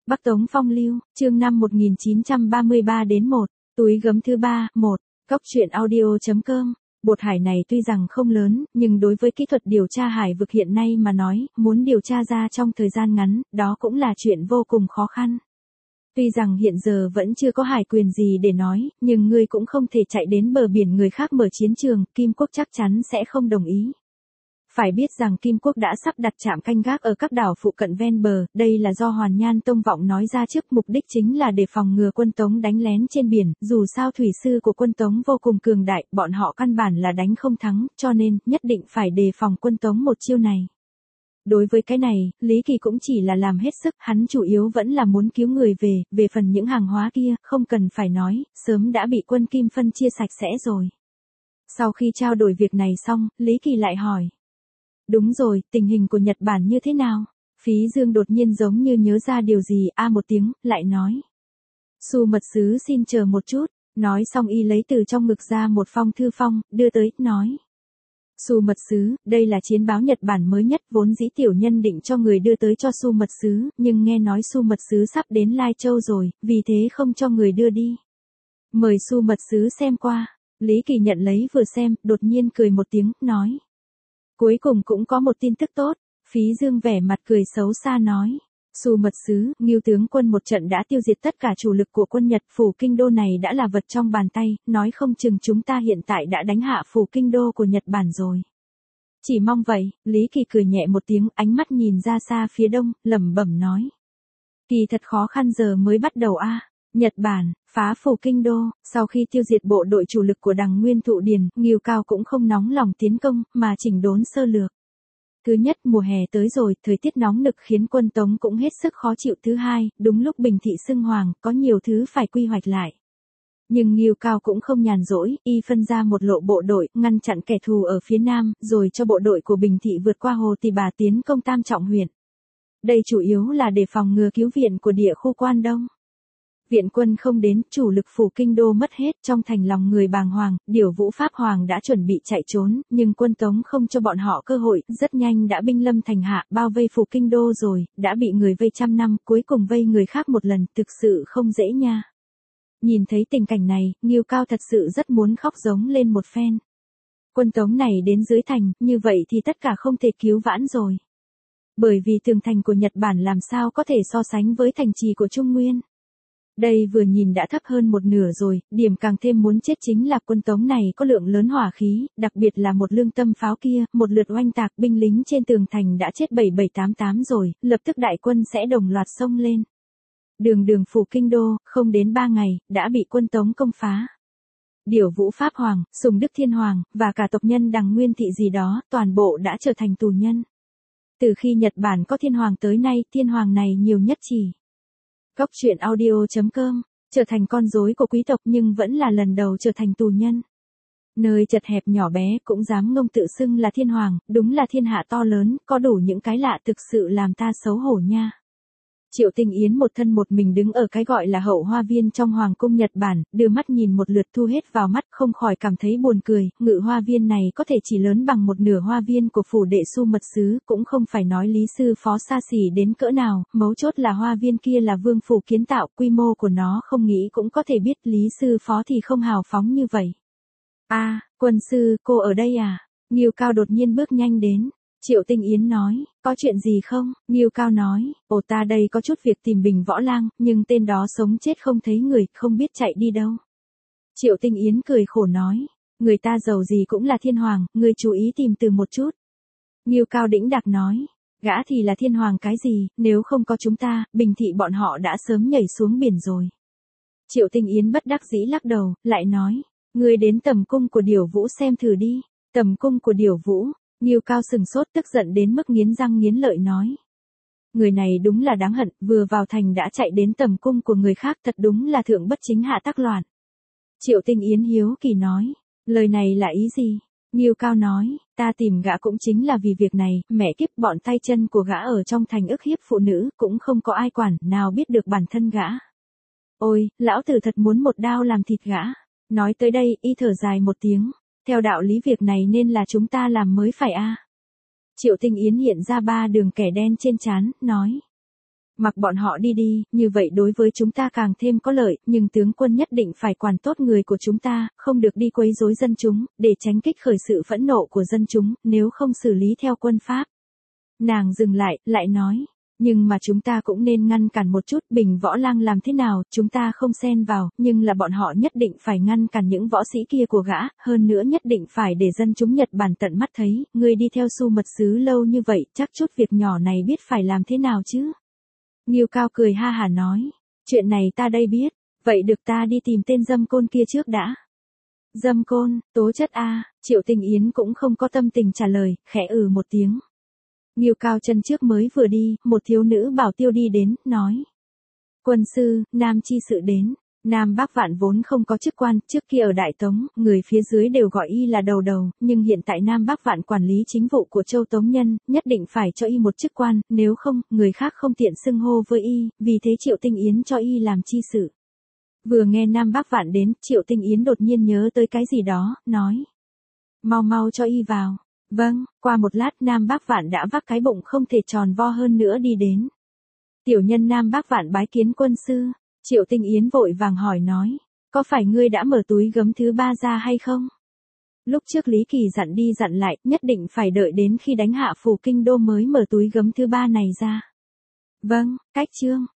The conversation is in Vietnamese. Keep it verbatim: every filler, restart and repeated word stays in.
Bắc Tống Phong Lưu, chương năm một nghìn chín trăm ba mươi ba đến một, túi gấm thứ ba, một, Cốc truyện audio.com. Bột hải này tuy rằng không lớn, nhưng đối với kỹ thuật điều tra hải vực hiện nay mà nói, muốn điều tra ra trong thời gian ngắn, đó cũng là chuyện vô cùng khó khăn. Tuy rằng hiện giờ vẫn chưa có hải quyền gì để nói, nhưng ngươi cũng không thể chạy đến bờ biển người khác mở chiến trường, Kim Quốc chắc chắn sẽ không đồng ý. Phải biết rằng Kim Quốc đã sắp đặt trạm canh gác ở các đảo phụ cận ven bờ, đây là do Hoàn Nhan Tông Vọng nói ra trước, mục đích chính là để phòng ngừa quân Tống đánh lén trên biển, dù sao thủy sư của quân Tống vô cùng cường đại, bọn họ căn bản là đánh không thắng, cho nên, nhất định phải đề phòng quân Tống một chiêu này. Đối với cái này, Lý Kỳ cũng chỉ là làm hết sức, hắn chủ yếu vẫn là muốn cứu người về, về phần những hàng hóa kia, không cần phải nói, sớm đã bị quân Kim phân chia sạch sẽ rồi. Sau khi trao đổi việc này xong, Lý Kỳ lại hỏi. Đúng rồi, tình hình của Nhật Bản như thế nào? Phí Dương đột nhiên giống như nhớ ra điều gì, a một tiếng, lại nói. Su mật sứ xin chờ một chút, nói xong y lấy từ trong ngực ra một phong thư phong, đưa tới, nói. Su mật sứ, đây là chiến báo Nhật Bản mới nhất, vốn dĩ tiểu nhân định cho người đưa tới cho Su mật sứ, nhưng nghe nói Su mật sứ sắp đến Lai Châu rồi, vì thế không cho người đưa đi. Mời Su mật sứ xem qua, Lý Kỳ nhận lấy vừa xem, đột nhiên cười một tiếng, nói. Cuối cùng cũng có một tin tức tốt, Phí Dương vẻ mặt cười xấu xa nói. Su mật sứ, Ngưu tướng quân một trận đã tiêu diệt tất cả chủ lực của quân Nhật, phủ kinh đô này đã là vật trong bàn tay, nói không chừng chúng ta hiện tại đã đánh hạ phủ kinh đô của Nhật Bản rồi. Chỉ mong vậy, Lý Kỳ cười nhẹ một tiếng, ánh mắt nhìn ra xa phía đông, lẩm bẩm nói. Kỳ thật khó khăn giờ mới bắt đầu a. Nhật Bản, phá phủ kinh đô, sau khi tiêu diệt bộ đội chủ lực của Đằng Nguyên Thụ Điền, Ngưu Cao cũng không nóng lòng tiến công, mà chỉnh đốn sơ lược. Thứ nhất, mùa hè tới rồi, thời tiết nóng nực khiến quân Tống cũng hết sức khó chịu. Thứ hai, đúng lúc Bình Thị xưng hoàng, có nhiều thứ phải quy hoạch lại. Nhưng Ngưu Cao cũng không nhàn rỗi, y phân ra một lộ bộ đội, ngăn chặn kẻ thù ở phía nam, rồi cho bộ đội của Bình Thị vượt qua hồ Tỳ Bà tiến công Tam Trọng huyện. Đây chủ yếu là để phòng ngừa cứu viện của địa khu Quan Đông. Viện quân không đến, chủ lực phủ kinh đô mất hết, trong thành lòng người bàng hoàng, Điểu Vũ Pháp Hoàng đã chuẩn bị chạy trốn, nhưng quân Tống không cho bọn họ cơ hội, rất nhanh đã binh lâm thành hạ, bao vây phủ kinh đô rồi, đã bị người vây trăm năm, cuối cùng vây người khác một lần, thực sự không dễ nha. Nhìn thấy tình cảnh này, Ngưu Cao thật sự rất muốn khóc giống lên một phen. Quân Tống này đến dưới thành, như vậy thì tất cả không thể cứu vãn rồi. Bởi vì tường thành của Nhật Bản làm sao có thể so sánh với thành trì của Trung Nguyên. Đây vừa nhìn đã thấp hơn một nửa rồi, điểm càng thêm muốn chết chính là quân Tống này có lượng lớn hỏa khí, đặc biệt là một lương tâm pháo kia, một lượt oanh tạc binh lính trên tường thành đã chết bảy bảy tám tám rồi, lập tức đại quân sẽ đồng loạt xông lên. Đường đường phủ kinh đô, không đến ba ngày, đã bị quân Tống công phá. Điểu Vũ Pháp Hoàng, Sùng Đức Thiên Hoàng, và cả tộc nhân Đằng Nguyên Thị gì đó, toàn bộ đã trở thành tù nhân. Từ khi Nhật Bản có thiên hoàng tới nay, thiên hoàng này nhiều nhất chỉ. Cốc truyện audio.com, trở thành con rối của quý tộc nhưng vẫn là lần đầu trở thành tù nhân. Nơi chật hẹp nhỏ bé cũng dám ngông tự xưng là thiên hoàng, đúng là thiên hạ to lớn, có đủ những cái lạ thực sự làm ta xấu hổ nha. Triệu Tinh Yến một thân một mình đứng ở cái gọi là hậu hoa viên trong Hoàng cung Nhật Bản, đưa mắt nhìn một lượt thu hết vào mắt, không khỏi cảm thấy buồn cười, ngự hoa viên này có thể chỉ lớn bằng một nửa hoa viên của phủ đệ Su mật sứ, cũng không phải nói Lý sư phó xa xỉ đến cỡ nào, mấu chốt là hoa viên kia là vương phủ kiến tạo, quy mô của nó không nghĩ cũng có thể biết Lý sư phó thì không hào phóng như vậy. A, quân sư, cô ở đây à? Ngưu Cao đột nhiên bước nhanh đến. Triệu Tinh Yến nói, có chuyện gì không? Ngưu Cao nói, ồ ta đây có chút việc tìm Bình Võ Lang, nhưng tên đó sống chết không thấy người, không biết chạy đi đâu. Triệu Tinh Yến cười khổ nói, người ta giàu gì cũng là thiên hoàng, ngươi chú ý tìm từ một chút. Ngưu Cao đĩnh đạc nói, gã thì là thiên hoàng cái gì, nếu không có chúng ta, Bình Thị bọn họ đã sớm nhảy xuống biển rồi. Triệu Tinh Yến bất đắc dĩ lắc đầu, lại nói, ngươi đến tầm cung của Điểu Vũ xem thử đi. Tầm cung của Điểu Vũ. Ngưu Cao sừng sốt tức giận đến mức nghiến răng nghiến lợi nói. Người này đúng là đáng hận, vừa vào thành đã chạy đến tầm cung của người khác, thật đúng là thượng bất chính hạ tắc loạn. Triệu Tinh Yến hiếu kỳ nói, lời này là ý gì? Ngưu Cao nói, ta tìm gã cũng chính là vì việc này, mẹ kiếp bọn tay chân của gã ở trong thành ức hiếp phụ nữ, cũng không có ai quản, nào biết được bản thân gã. Ôi, lão tử thật muốn một đao làm thịt gã. Nói tới đây, y thở dài một tiếng. Theo đạo lý việc này nên là chúng ta làm mới phải a. Triệu Tinh Yến hiện ra ba đường kẻ đen trên trán, nói. Mặc bọn họ đi đi, như vậy đối với chúng ta càng thêm có lợi, nhưng tướng quân nhất định phải quản tốt người của chúng ta, không được đi quấy rối dân chúng, để tránh kích khởi sự phẫn nộ của dân chúng, nếu không xử lý theo quân pháp. Nàng dừng lại, lại nói, nhưng mà chúng ta cũng nên ngăn cản một chút, Bình Võ Lang làm thế nào, chúng ta không xen vào, nhưng là bọn họ nhất định phải ngăn cản những võ sĩ kia của gã, hơn nữa nhất định phải để dân chúng Nhật Bản tận mắt thấy, người đi theo Su mật sứ lâu như vậy, chắc chút việc nhỏ này biết phải làm thế nào chứ. Ngưu Cao cười ha hả nói, chuyện này ta đây biết, vậy được ta đi tìm tên dâm côn kia trước đã. Dâm côn, tố chất a, Triệu Tinh Yến cũng không có tâm tình trả lời, khẽ ừ một tiếng. Ngưu Cao chân trước mới vừa đi, một thiếu nữ bảo tiêu đi đến, nói. Quân sư, Nam chi sự đến. Nam Bác Vạn vốn không có chức quan, trước kia ở Đại Tống, người phía dưới đều gọi y là đầu đầu, nhưng hiện tại Nam Bác Vạn quản lý chính vụ của Châu Tống Nhân, nhất định phải cho y một chức quan, nếu không, người khác không tiện xưng hô với y, vì thế Triệu Tinh Yến cho y làm chi sự. Vừa nghe Nam Bác Vạn đến, Triệu Tinh Yến đột nhiên nhớ tới cái gì đó, nói. Mau mau cho y vào. Vâng, qua một lát Nam Bác Vạn đã vác cái bụng không thể tròn vo hơn nữa đi đến. Tiểu nhân Nam Bác Vạn bái kiến quân sư. Triệu Tinh Yến vội vàng hỏi nói, có phải ngươi đã mở túi gấm thứ ba ra hay không? Lúc trước Lý Kỳ dặn đi dặn lại, nhất định phải đợi đến khi đánh hạ phủ kinh đô mới mở túi gấm thứ ba này ra. Vâng, cách chương.